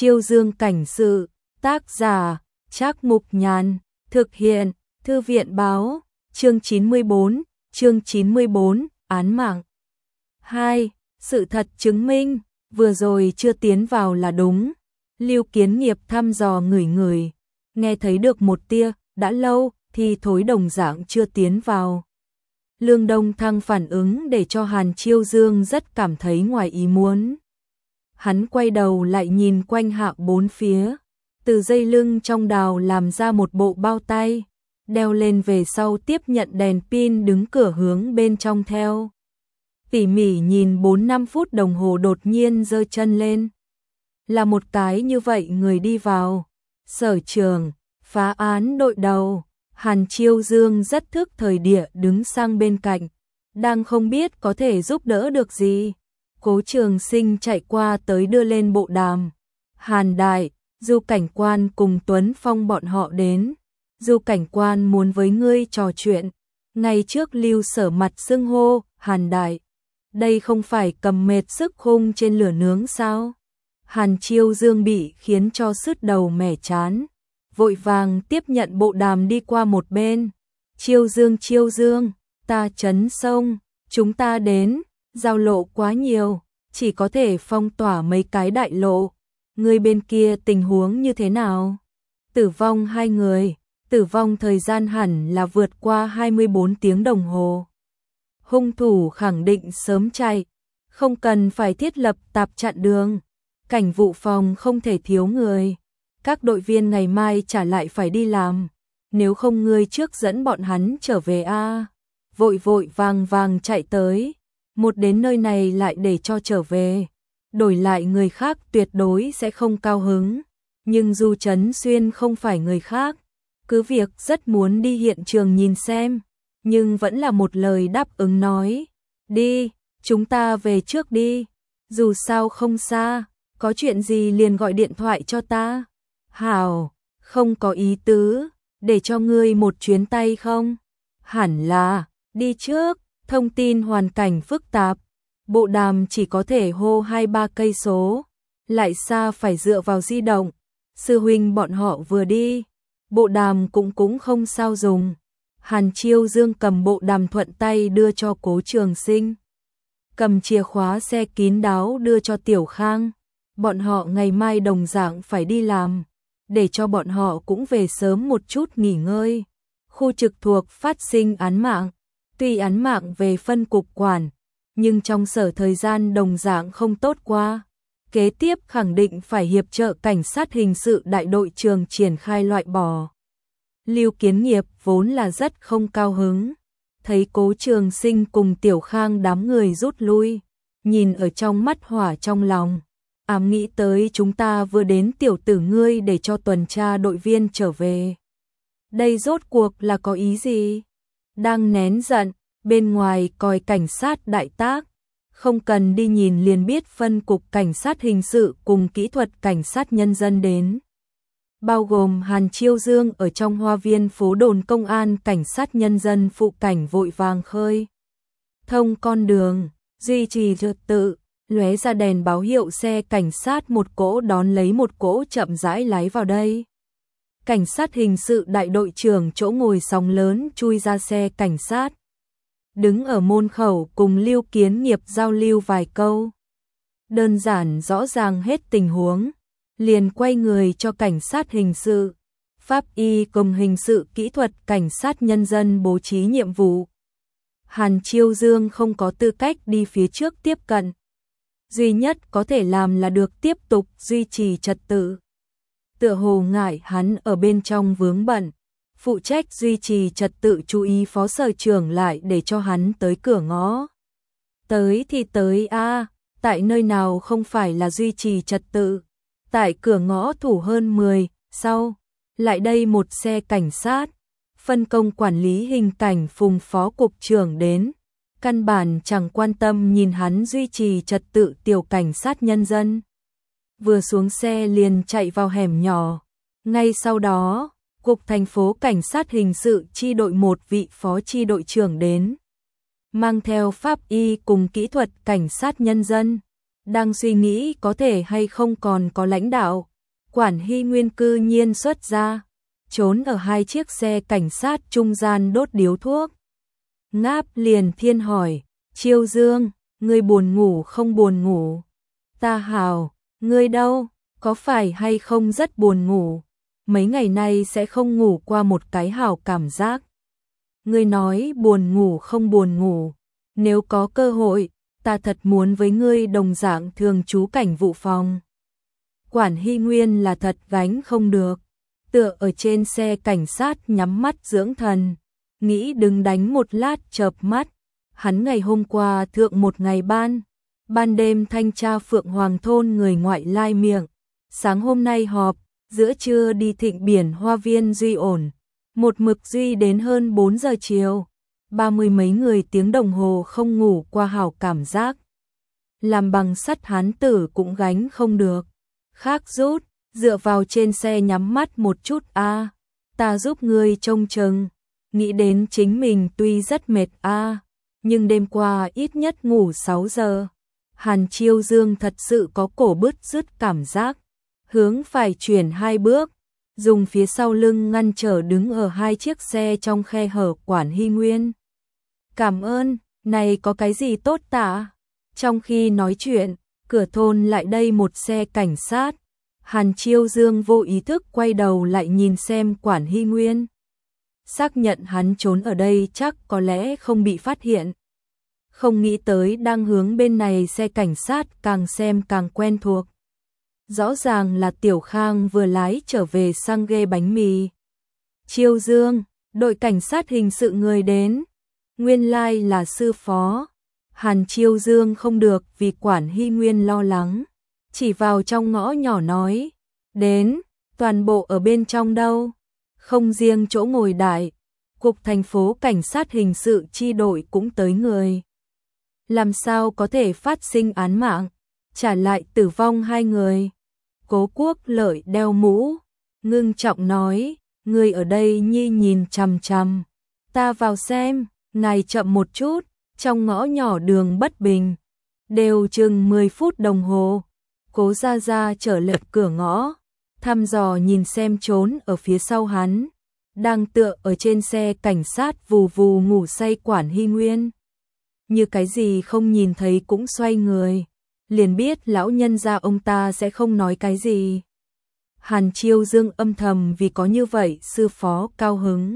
Chiêu Dương cảnh sự, tác giả, Trác Mục Nhàn, thực hiện, Thư viện báo, chương 94, án mạng. 2. Sự thật chứng minh, vừa rồi chưa tiến vào là đúng. Lưu Kiến Nghiệp thăm dò ngửi, nghe thấy được một tia, đã lâu thì thối đồng dạng chưa tiến vào. Lương Đông Thăng phản ứng để cho Hàn Chiêu Dương rất cảm thấy ngoài ý muốn. Hắn quay đầu lại nhìn quanh hạ bốn phía, từ dây lưng trong đào làm ra một bộ bao tay, đeo lên về sau tiếp nhận đèn pin đứng cửa hướng bên trong theo. Tỉ mỉ nhìn 4-5 phút đồng hồ đột nhiên giơ chân lên. Là một cái như vậy người đi vào. Sở trưởng, phá án đội đầu, Hàn Chiêu Dương rất thức thời địa đứng sang bên cạnh, đang không biết có thể giúp đỡ được gì. Cố Trường Sinh chạy qua tới đưa lên bộ đàm. Hàn đại, Du cảnh quan cùng Tuấn Phong bọn họ đến. Du cảnh quan muốn với ngươi trò chuyện. Ngày trước Lưu Sở mặt xưng hô, Hàn đại. Đây không phải cầm mệt sức hung trên lửa nướng sao? Hàn Chiêu Dương bị khiến cho sứt đầu mẻ chán, vội vàng tiếp nhận bộ đàm đi qua một bên. Chiêu Dương, ta chấn sông, chúng ta đến, giao lộ quá nhiều, chỉ có thể phong tỏa mấy cái đại lộ. Người bên kia tình huống như thế nào? Tử vong 2 người, tử vong thời gian hẳn là vượt qua 24 tiếng đồng hồ. Hung thủ khẳng định sớm chạy, không cần phải thiết lập tạp chặn đường. Cảnh vụ phòng không thể thiếu người. Các đội viên ngày mai trả lại phải đi làm. Nếu không ngươi trước dẫn bọn hắn trở về a. Vội vàng chạy tới. Một đến nơi này lại để cho trở về. Đổi lại người khác tuyệt đối sẽ không cao hứng. Nhưng Du Trấn Xuyên không phải người khác. Cứ việc rất muốn đi hiện trường nhìn xem. Nhưng vẫn là một lời đáp ứng nói. Đi, chúng ta về trước đi. Dù sao không xa. Có chuyện gì liền gọi điện thoại cho ta. Hảo, không có ý tứ, để cho ngươi một chuyến tay không? Hẳn là, đi trước, thông tin hoàn cảnh phức tạp. Bộ đàm chỉ có thể hô 2-3 cây số, lại xa phải dựa vào di động. Sư huynh bọn họ vừa đi, bộ đàm cũng không sao dùng. Hàn Chiêu Dương cầm bộ đàm thuận tay đưa cho Cố Trường Sinh. Cầm chìa khóa xe kín đáo đưa cho Tiểu Khang. Bọn họ ngày mai đồng dạng phải đi làm, để cho bọn họ cũng về sớm một chút nghỉ ngơi. Khu trực thuộc phát sinh án mạng, tuy án mạng về phân cục quản, nhưng trong sở thời gian đồng dạng không tốt qua. Kế tiếp khẳng định phải hiệp trợ cảnh sát hình sự đại đội trường triển khai loại bỏ. Lưu Kiến Nghiệp vốn là rất không cao hứng, thấy Cố Trường Sinh cùng Tiểu Khang đám người rút lui, nhìn ở trong mắt hỏa trong lòng. Ám nghĩ tới chúng ta vừa đến tiểu tử ngươi để cho tuần tra đội viên trở về. Đây rốt cuộc là có ý gì? Đang nén giận, bên ngoài còi cảnh sát đại tác. Không cần đi nhìn liền biết phân cục cảnh sát hình sự cùng kỹ thuật cảnh sát nhân dân đến. Bao gồm Hàn Chiêu Dương ở trong hoa viên phố đồn công an cảnh sát nhân dân phụ cảnh vội vàng khơi thông con đường, duy trì trật tự. Lóe ra đèn báo hiệu xe cảnh sát một cỗ đón lấy một cỗ chậm rãi lái vào đây. Cảnh sát hình sự đại đội trưởng chỗ ngồi sóng lớn chui ra xe cảnh sát. Đứng ở môn khẩu cùng Lưu Kiến Nghiệp giao lưu vài câu. Đơn giản rõ ràng hết tình huống. Liền quay người cho cảnh sát hình sự. Pháp y cùng hình sự kỹ thuật cảnh sát nhân dân bố trí nhiệm vụ. Hàn Chiêu Dương không có tư cách đi phía trước tiếp cận. Duy nhất có thể làm là được tiếp tục duy trì trật tự. Tựa hồ ngại hắn ở bên trong vướng bận, phụ trách duy trì trật tự chú ý phó sở trưởng lại để cho hắn tới cửa ngõ. Tới thì tới a, tại nơi nào không phải là duy trì trật tự. Tại cửa ngõ thủ hơn 10, sau, lại đây một xe cảnh sát, phân công quản lý hình cảnh Phùng phó cục trưởng đến. Căn bản chẳng quan tâm nhìn hắn duy trì trật tự tiểu cảnh sát nhân dân. Vừa xuống xe liền chạy vào hẻm nhỏ. Ngay sau đó, cục thành phố cảnh sát hình sự chi đội 1 vị phó chi đội trưởng đến. Mang theo pháp y cùng kỹ thuật cảnh sát nhân dân. Đang suy nghĩ có thể hay không còn có lãnh đạo, Quản Hy Nguyên cư nhiên xuất ra, trốn ở hai chiếc xe cảnh sát trung gian đốt điếu thuốc. Ngáp liền thiên hỏi, Chiêu Dương, ngươi buồn ngủ không buồn ngủ? Ta hào, ngươi đâu, có phải hay không rất buồn ngủ? Mấy ngày nay sẽ không ngủ qua một cái hảo cảm giác. Ngươi nói buồn ngủ không buồn ngủ, nếu có cơ hội, ta thật muốn với ngươi đồng dạng thường trú cảnh vụ phòng. Quản Hy Nguyên là thật gánh không được, tựa ở trên xe cảnh sát nhắm mắt dưỡng thần, nghĩ đừng đánh một lát chợp mắt. Hắn ngày hôm qua thượng một ngày ban đêm thanh tra Phượng Hoàng thôn người ngoại lai miệng, sáng hôm nay họp, giữa trưa đi thịnh biển Hoa Viên Duy ổn, một mực Duy đến hơn 4 giờ chiều, 30 mấy người tiếng đồng hồ không ngủ qua hảo cảm giác. Làm bằng sắt hán tử cũng gánh không được. Khác rút, dựa vào trên xe nhắm mắt một chút a, ta giúp ngươi trông chừng, nghĩ đến chính mình tuy rất mệt a, nhưng đêm qua ít nhất ngủ 6 giờ. Hàn Chiêu Dương thật sự có cổ bứt rứt cảm giác, hướng phải chuyển 2 bước, dùng phía sau lưng ngăn trở đứng ở hai chiếc xe trong khe hở Quản Hy Nguyên. Cảm ơn, này có cái gì tốt tả? Trong khi nói chuyện, cửa thôn lại đây một xe cảnh sát. Hàn Chiêu Dương vô ý thức quay đầu lại nhìn xem Quản Hy Nguyên. Xác nhận hắn trốn ở đây chắc có lẽ không bị phát hiện. Không nghĩ tới đang hướng bên này xe cảnh sát càng xem càng quen thuộc. Rõ ràng là Tiểu Khang vừa lái trở về sang ghê bánh mì. Chiêu Dương, đội cảnh sát hình sự người đến. Nguyên lai là sư phó. Hàn Chiêu Dương không được vì Quản Hy Nguyên lo lắng. Chỉ vào trong ngõ nhỏ nói. Đến, toàn bộ ở bên trong đâu. Không riêng chỗ ngồi đại. Cục thành phố cảnh sát hình sự chi đội cũng tới người. Làm sao có thể phát sinh án mạng, trả lại tử vong 2 người. Cố Quốc Lợi đeo mũ, ngưng trọng nói, người ở đây nhi nhìn chằm chằm. Ta vào xem, ngài chậm một chút, trong ngõ nhỏ đường bất bình. Đều chừng 10 phút đồng hồ. Cố Gia Gia trở lệch cửa ngõ, thăm dò nhìn xem trốn ở phía sau hắn. Đang tựa ở trên xe cảnh sát vù vù ngủ say Quản Hy Nguyên. Như cái gì không nhìn thấy cũng xoay người, liền biết lão nhân gia ông ta sẽ không nói cái gì. Hàn Chiêu Dương âm thầm vì có như vậy sư phó cao hứng.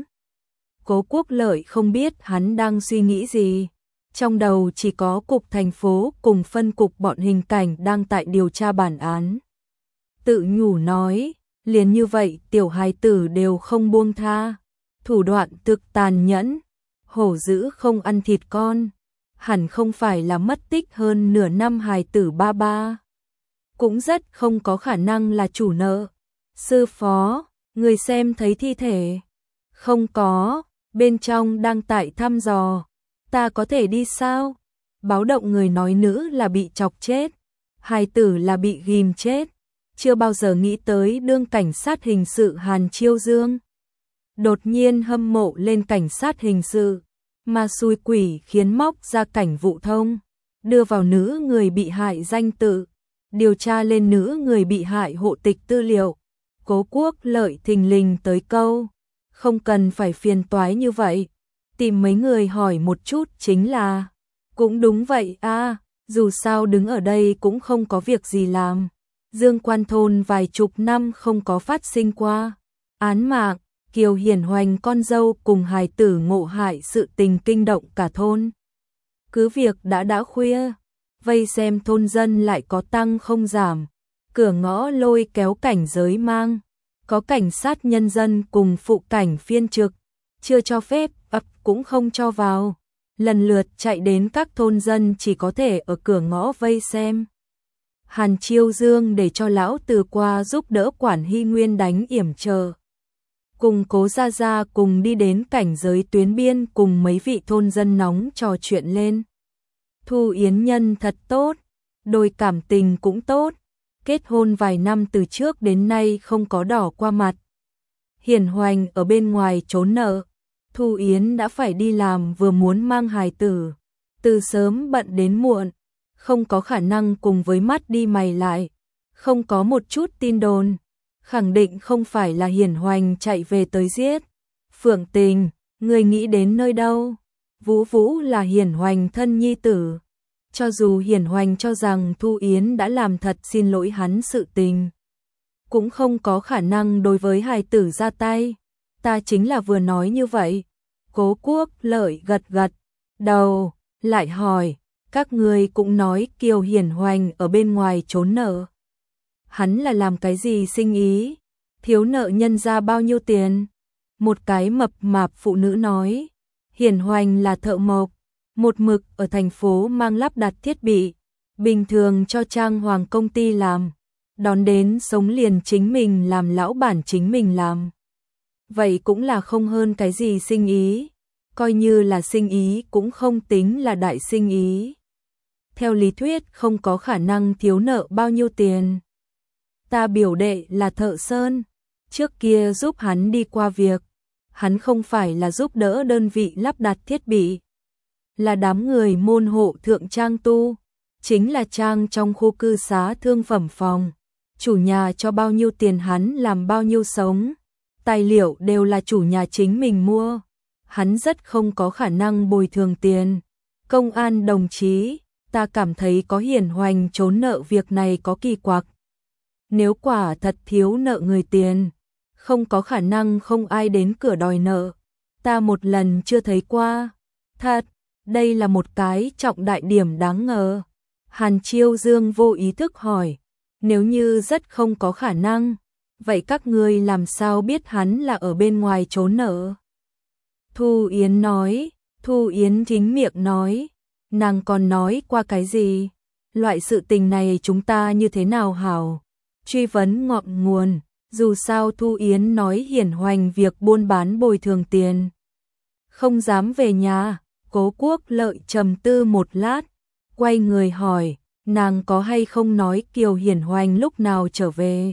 Cố Quốc Lợi không biết hắn đang suy nghĩ gì, trong đầu chỉ có cục thành phố cùng phân cục bọn hình cảnh đang tại điều tra bản án. Tự nhủ nói, liền như vậy tiểu hài tử đều không buông tha, thủ đoạn thực tàn nhẫn, hổ dữ không ăn thịt con. Hẳn không phải là mất tích hơn nửa năm hài tử ba ba. Cũng rất không có khả năng là chủ nợ. Sư phó, người xem thấy thi thể. Không có, bên trong đang tại thăm dò. Ta có thể đi sao? Báo động người nói nữ là bị chọc chết. Hài tử là bị ghim chết. Chưa bao giờ nghĩ tới đương cảnh sát hình sự Hàn Chiêu Dương. Đột nhiên hâm mộ lên cảnh sát hình sự. Mà xui quỷ khiến móc ra cảnh vụ thông, đưa vào nữ người bị hại danh tự, điều tra lên nữ người bị hại hộ tịch tư liệu. Cố Quốc Lợi thình lình tới câu, không cần phải phiền toái như vậy, tìm mấy người hỏi một chút chính là. Cũng đúng vậy a, dù sao đứng ở đây cũng không có việc gì làm. Dương Quan thôn vài chục năm không có phát sinh qua án mạng. Kiều Hiển Hoành con dâu cùng hài tử ngộ hại sự tình kinh động cả thôn. Cứ việc đã khuya, vây xem thôn dân lại có tăng không giảm. Cửa ngõ lôi kéo cảnh giới mang, có cảnh sát nhân dân cùng phụ cảnh phiên trực, chưa cho phép ập cũng không cho vào. Lần lượt chạy đến các thôn dân chỉ có thể ở cửa ngõ vây xem. Hàn Chiêu Dương để cho lão từ qua giúp đỡ Quản Hy Nguyên đánh yểm chờ. Cùng Cố Gia Gia cùng đi đến cảnh giới tuyến biên cùng mấy vị thôn dân nóng trò chuyện lên. Thu Yến Nhân thật tốt, đôi cảm tình cũng tốt, kết hôn vài năm từ trước đến nay không có đỏ qua mặt. Hiển Hoành ở bên ngoài trốn nợ, Thu Yến đã phải đi làm vừa muốn mang hài tử, từ sớm bận đến muộn, không có khả năng cùng với mắt đi mày lại, không có một chút tin đồn. khẳng định không phải là Hiển Hoành chạy về tới giết. Phượng Tình, người nghĩ đến nơi đâu? Vũ Vũ là Hiển Hoành thân nhi tử. Cho dù Hiển Hoành cho rằng Thu Yến đã làm thật xin lỗi hắn sự tình, cũng không có khả năng đối với hài tử ra tay. Ta chính là vừa nói như vậy. Cố Quốc Lợi gật gật đầu, lại hỏi, các ngươi cũng nói Kiều Hiển Hoành ở bên ngoài trốn nợ. Hắn là làm cái gì sinh ý? Thiếu nợ nhân ra bao nhiêu tiền? Một cái mập mạp phụ nữ nói, Hiển Hoành là thợ mộc, một mực ở thành phố mang lắp đặt thiết bị, bình thường cho Trang Hoàng công ty làm, đón đến sống liền chính mình làm lão bản chính mình làm. Vậy cũng là không hơn cái gì sinh ý, coi như là sinh ý cũng không tính là đại sinh ý. Theo lý thuyết không có khả năng thiếu nợ bao nhiêu tiền. Ta biểu đệ là thợ sơn, trước kia giúp hắn đi qua việc, hắn không phải là giúp đỡ đơn vị lắp đặt thiết bị, là đám người môn hộ thượng trang tu, chính là trang trong khu cư xá thương phẩm phòng, chủ nhà cho bao nhiêu tiền hắn làm bao nhiêu sống, tài liệu đều là chủ nhà chính mình mua, hắn rất không có khả năng bồi thường tiền. Công an đồng chí, ta cảm thấy có Hiển Hoành trốn nợ việc này có kỳ quặc. Nếu quả thật thiếu nợ người tiền, không có khả năng không ai đến cửa đòi nợ. Ta một lần chưa thấy qua. Thật, đây là một cái trọng đại điểm đáng ngờ. Hàn Chiêu Dương vô ý thức hỏi, nếu như rất không có khả năng, vậy các ngươi làm sao biết hắn là ở bên ngoài trốn nợ? Thu Yến nói, Thu Yến chính miệng nói, nàng còn nói qua cái gì? Loại sự tình này chúng ta như thế nào hảo? Truy vấn ngọn nguồn, dù sao Thu Yến nói Hiển Hoành việc buôn bán bồi thường tiền. Không dám về nhà, Cố Quốc Lợi trầm tư một lát, quay người hỏi, nàng có hay không nói Kiều Hiển Hoành lúc nào trở về?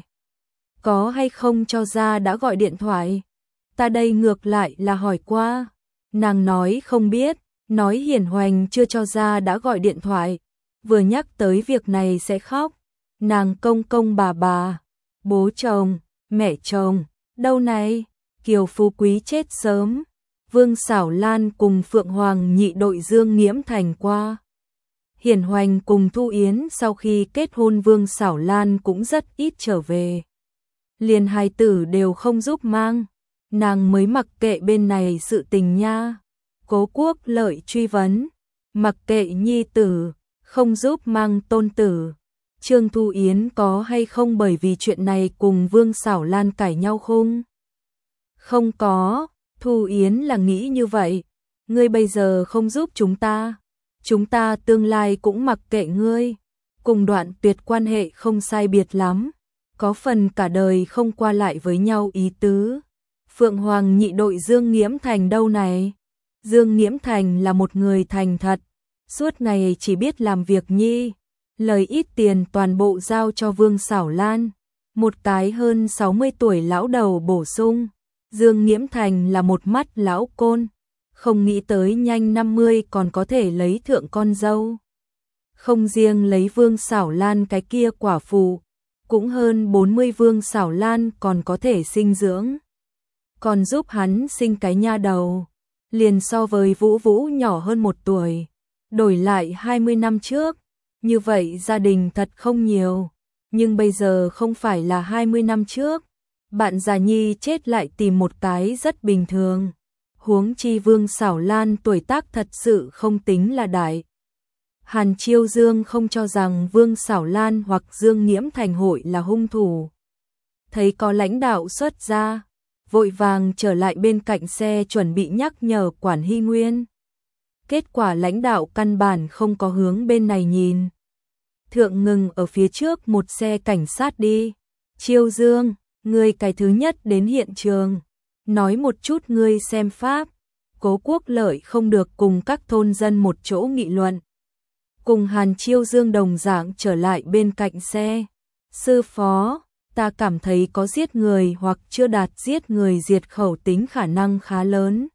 Có hay không cho ra đã gọi điện thoại? Ta đây ngược lại là hỏi qua. Nàng nói không biết, nói Hiển Hoành chưa cho ra đã gọi điện thoại, vừa nhắc tới việc này sẽ khóc. Nàng công công bà, bố chồng, mẹ chồng, đâu này? Kiều Phú Quý chết sớm, Vương Xảo Lan cùng Phượng Hoàng nhị đội Dương Nghiễm Thành qua. Hiển Hoành cùng Thu Yến sau khi kết hôn Vương Xảo Lan cũng rất ít trở về. Liền hài tử đều không giúp mang, nàng mới mặc kệ bên này sự tình nha. Cố Quốc Lợi truy vấn, mặc kệ nhi tử, không giúp mang tôn tử. Trương Thu Yến có hay không bởi vì chuyện này cùng Vương Xảo Lan cãi nhau không? Không có, Thu Yến là nghĩ như vậy. Ngươi bây giờ không giúp chúng ta tương lai cũng mặc kệ ngươi. Cùng Đoạn Tuyệt quan hệ không sai biệt lắm, có phần cả đời không qua lại với nhau ý tứ. Phượng Hoàng nhị đội Dương Nghiễm Thành đâu này? Dương Nghiễm Thành là một người thành thật, suốt ngày chỉ biết làm việc nhi. Lời ít tiền toàn bộ giao cho Vương Xảo Lan. Một cái hơn 60 tuổi lão đầu bổ sung, Dương Nghiễm Thành là một mắt lão côn, không nghĩ tới nhanh 50 còn có thể lấy thượng con dâu. Không riêng lấy Vương Xảo Lan cái kia quả phụ, cũng hơn 40 Vương Xảo Lan còn có thể sinh dưỡng. Còn giúp hắn sinh cái nha đầu, liền so với Vũ Vũ nhỏ hơn 1 tuổi, đổi lại 20 năm trước. Như vậy gia đình thật không nhiều, nhưng bây giờ không phải là 20 năm trước. Bạn già nhi chết lại tìm một cái rất bình thường. Huống chi Vương Xảo Lan tuổi tác thật sự không tính là đại. Hàn Chiêu Dương không cho rằng Vương Xảo Lan hoặc Dương Nghiễm Thành hội là hung thủ. Thấy có lãnh đạo xuất ra, vội vàng trở lại bên cạnh xe chuẩn bị nhắc nhở Quản Hy Nguyên. Kết quả lãnh đạo căn bản không có hướng bên này nhìn. Thượng ngừng ở phía trước một xe cảnh sát đi. Chiêu Dương, ngươi cái thứ nhất đến hiện trường, nói một chút ngươi xem pháp. Cố Quốc Lợi không được cùng các thôn dân một chỗ nghị luận. Cùng Hàn Chiêu Dương đồng dạng trở lại bên cạnh xe. Sư phó, ta cảm thấy có giết người hoặc chưa đạt giết người diệt khẩu tính khả năng khá lớn.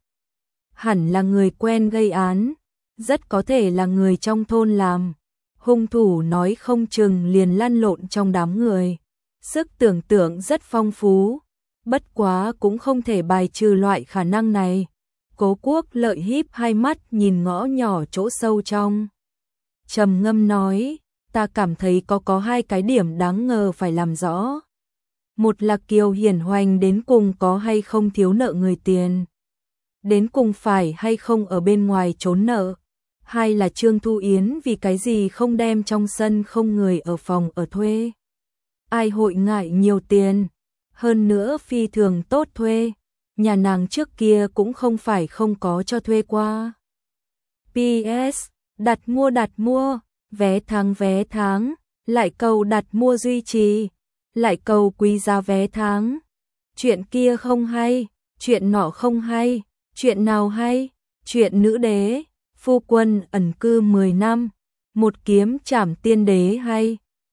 Hẳn là người quen gây án, rất có thể là người trong thôn làm. Hung thủ nói không chừng liền lăn lộn trong đám người. sức tưởng tượng rất phong phú, bất quá cũng không thể bài trừ loại khả năng này. Cố Quốc Lợi híp hai mắt nhìn ngõ nhỏ chỗ sâu trong. Trầm ngâm nói, ta cảm thấy có hai cái điểm đáng ngờ phải làm rõ. Một là Kiều Hiển Hoành đến cùng có hay không thiếu nợ người tiền. Đến cùng phải hay không ở bên ngoài trốn nợ. Hai là Trương Thu Yến vì cái gì không đem trong sân không người ở phòng ở thuê. Ai hội ngại nhiều tiền, hơn nữa phi thường tốt thuê, nhà nàng trước kia cũng không phải không có cho thuê qua. PS, đặt mua, vé tháng, lại cầu đặt mua duy trì, lại cầu quý giá vé tháng. Chuyện kia không hay, chuyện nọ không hay, chuyện nào hay, chuyện nữ đế, phu quân ẩn cư 10 năm, một kiếm trảm tiên đế hay.